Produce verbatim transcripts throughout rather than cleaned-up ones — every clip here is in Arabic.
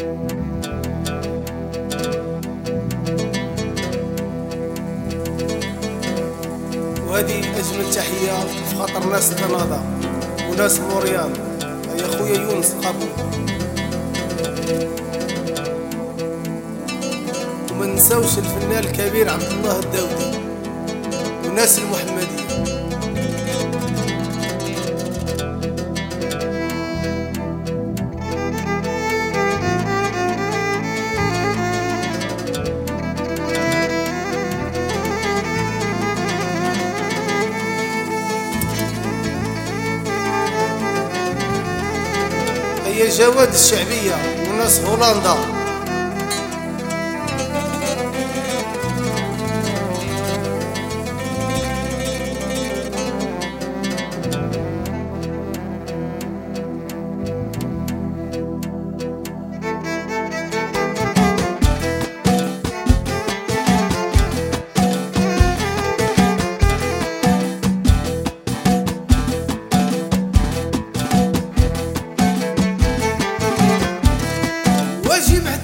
وهذه أجمل تحية في خاطر ناس كندا وناس موريال يا خويا يونس القابو. وما نساوش الفنان الكبير عبد الله الداودي وناس المحمدية. هي جواد الشعبية وناس هولندا. واجب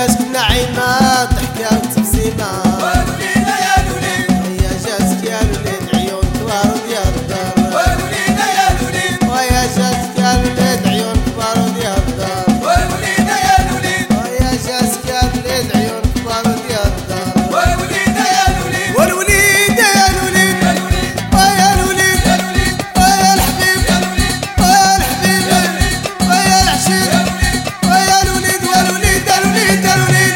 جاتك نعيمة ضحكة وتبسيمة والوليدة يا الوليد ويا جاتك يا الوليد عيون كبار وديال الدار والوليدة يا الوليد ويا جاتك يا الوليد عيون كبار وديال الدار والوليدة يا الوليد ويا جاتك يا الوليد عيون كبار وديال الدار والوليدة يا الوليد والوليدة يا الوليد يا الوليد ويا الوليد يا الوليد ويا الحبيب يا الوليد ويا الحبيب يا الوليد ويا العشير يا الوليد ويا الوليد يا الوليد يا الوليد يا الوليد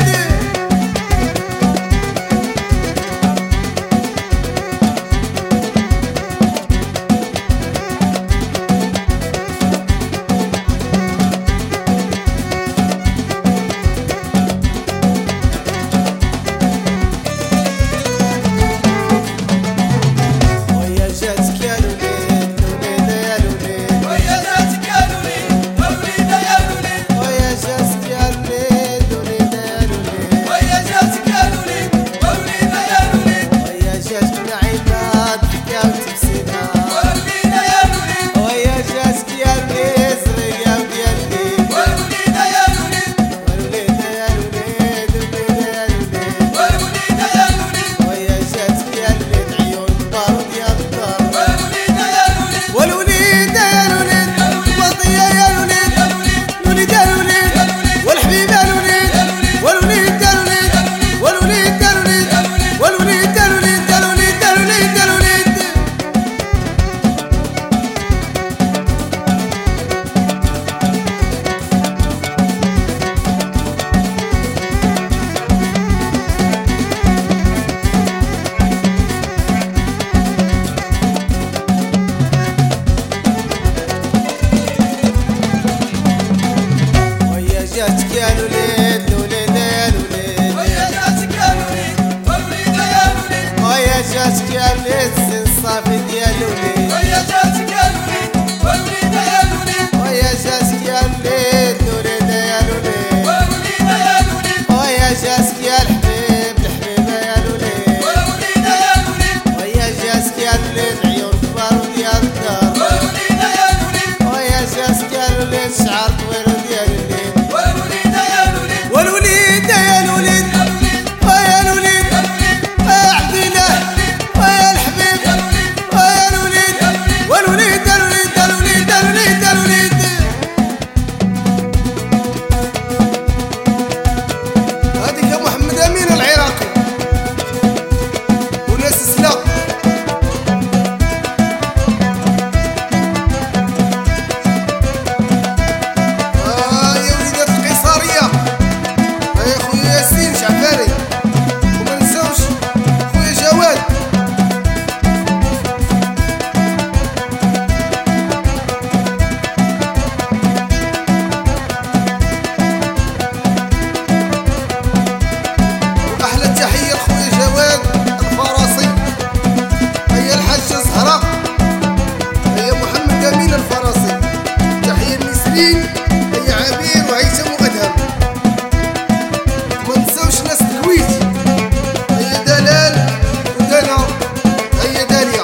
ويا جاتك يا الوليد الوليدة يا الوليد ويا جاتك يا الوليد والوليدة يا الوليد ويا جاتك يا الوليد الوليدة يا الوليد ويا جاتك يا الوليد والوليدة يا الوليد ويا جاتك نعيمة ضحكة وتبسيمة والوليدة يا الوليد ويا جاتك يا الوليد زريقة وديال البيت والوليدة يا الوليد والوليدة يا الوليد الوليدة يا الوليد والوليدة يا الوليد ويا جاتك يا الوليد عيون كبار وديال الدار والوليدة يا الوليد والوليدة يا الوليد وطية يا الوليد يا الوليد الوليد يا الوليد يا الوليد والحبيب يا الوليد يا الوليد والوليد يا الوليد والوليد يا الوليد يا الوليد والوليد يا الوليد يا الوليد يا الوليد يا الوليد ويا جاتك يا الوليد الوليدة يا الوليد ويا جاتك يا الوليد والوليدة يا الوليد ويا جاتك يا الوليد سن صافي ديال الوليد ويا جاتك يا الوليد والوليدة يا الوليد ويا جاتك يا الوليد الوليدة يا الوليد والوليدة يا الوليد ويا جاتك يا الحبيب الحبيبة يا الوليد والوليدة يا الوليد ويا جاتك يا الوليد عيون كبار وديال الدار والوليدة يا الوليد ويا جاتك يا الوليد شعر طويل وديال الليل والوليدة يا الوليد والوليدة يا الوليد يا الوليد ويا الوليد يا الوليد ويا عبديلة ويا الحبيب يا الوليد ويا الوليد يا الوليد والوليد يا الوليد يا الوليد يا الوليد يا الوليد هذيك يا محمد امين العراقي وناس سلاق آه يا وليدات القيصرية آه يا خويا ياسين شعفاري وما ننساوش خويا جواد وأحلى تحية لخويا جواد الفراسي هيا الحاجة زهرة هيا محمد أمين الفراسي تحية لنسرين هيا عبير وهيثم وأدهم ما نساوش ناس الكويت هيا دلال ودنا هيا داليا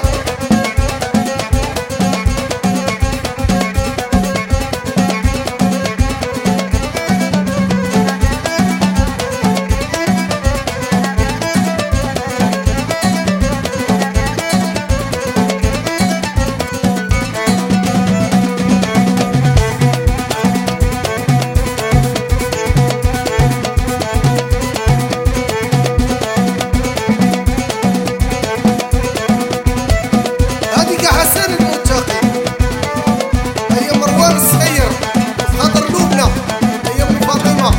هذيك حسن المتقي هيا مروان الصغير خاطر لبنى هيا ام فاطمه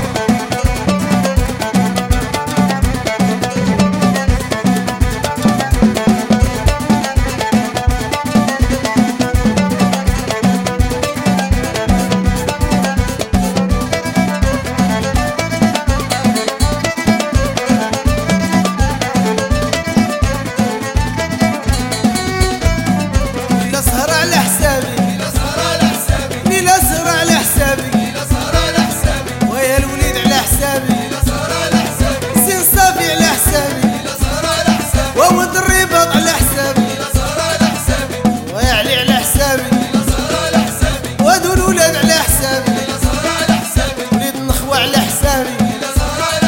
ليلة سهرة على حسابي إلى سهرة على حسابي ليلة سهرة على حسابي إلى سهرة على حسابي ويا الوليد على حسابي إلى سهرة على حسابي سين صافي على حسابي إلى سهرة على حسابي وود الرباط على حسابي إلى سهرة على حسابي ويا علي على حسابي إلى سهرة على حسابي وادو الولاد على حسابي إلى سهرة على حسابي وليد النخوة على حسابي إلى سهرة على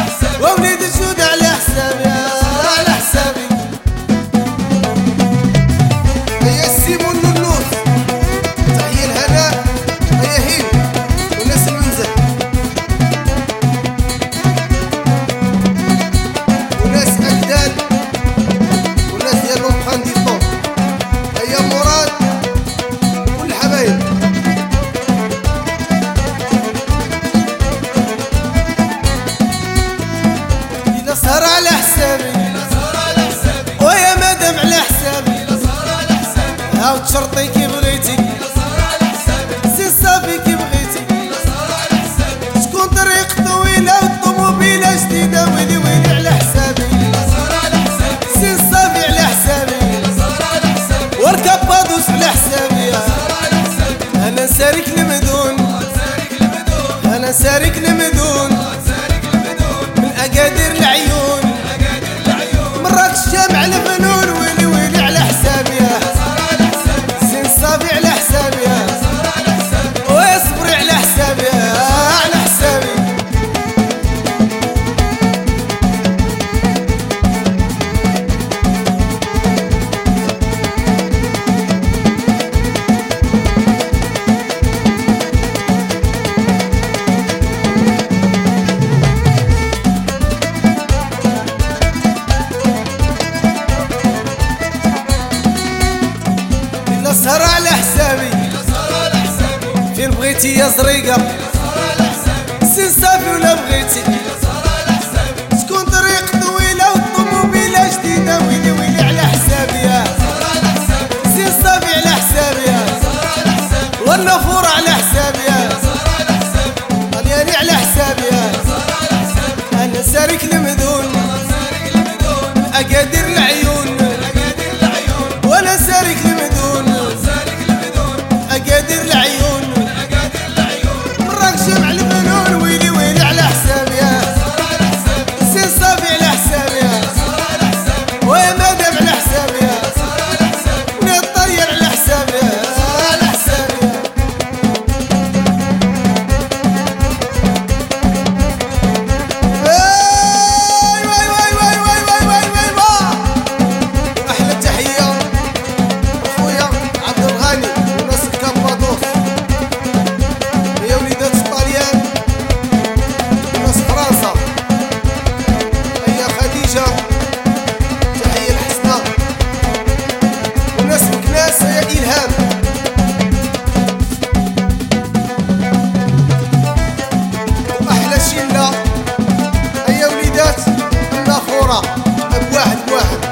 شرطي كي بغيتي سي صافي كي بغيتي شكون طريق طويلة والطوموبيلة جديدة ويلي ويلي على حسابي سي صافي على حسابي واركب بادوس على حسابي انا سارك المدون انا سارك المدون من اكادير العيون مراكش جامع الفنون ويلي ويلي على حسابي سي صافي على حسابي واصبري على حسابي على حسابي سهر على حسابي فين بغيتي يا زريقة سي صافي ولا بغيتي شكون طريق طويلة والطوموبيلة جديدة ويلي ويلي على حسابي سي صافي على حسابي والنافورة على حسابي طلياني على حسابي انا سارك المذون اكادير العيون وانا سارك المذون اكادير العيون مراك جمع الفنون ويلي ويلي على حسابي سي صافي على حسابي ويا مادام على حسابي نطير على حسابي على حسابي واي واي واي واي واي واي واي واي واي احلى تحيه اخويا عبد الغني وناس الكابادوس هي وليدات الطاليان وناس فرنسا هي خديجه تحيه الحسنى وناس مكناس هي الهام واحلى شله هي وليدات النافوره بواحد بواحد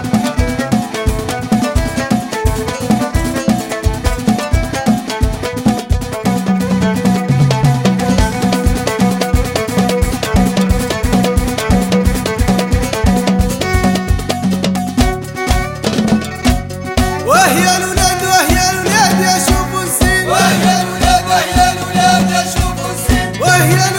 وهي الولاد وهي الولاد يشوفوا الزين وهي الولاد وهي الولاد يشوفوا الزين وهي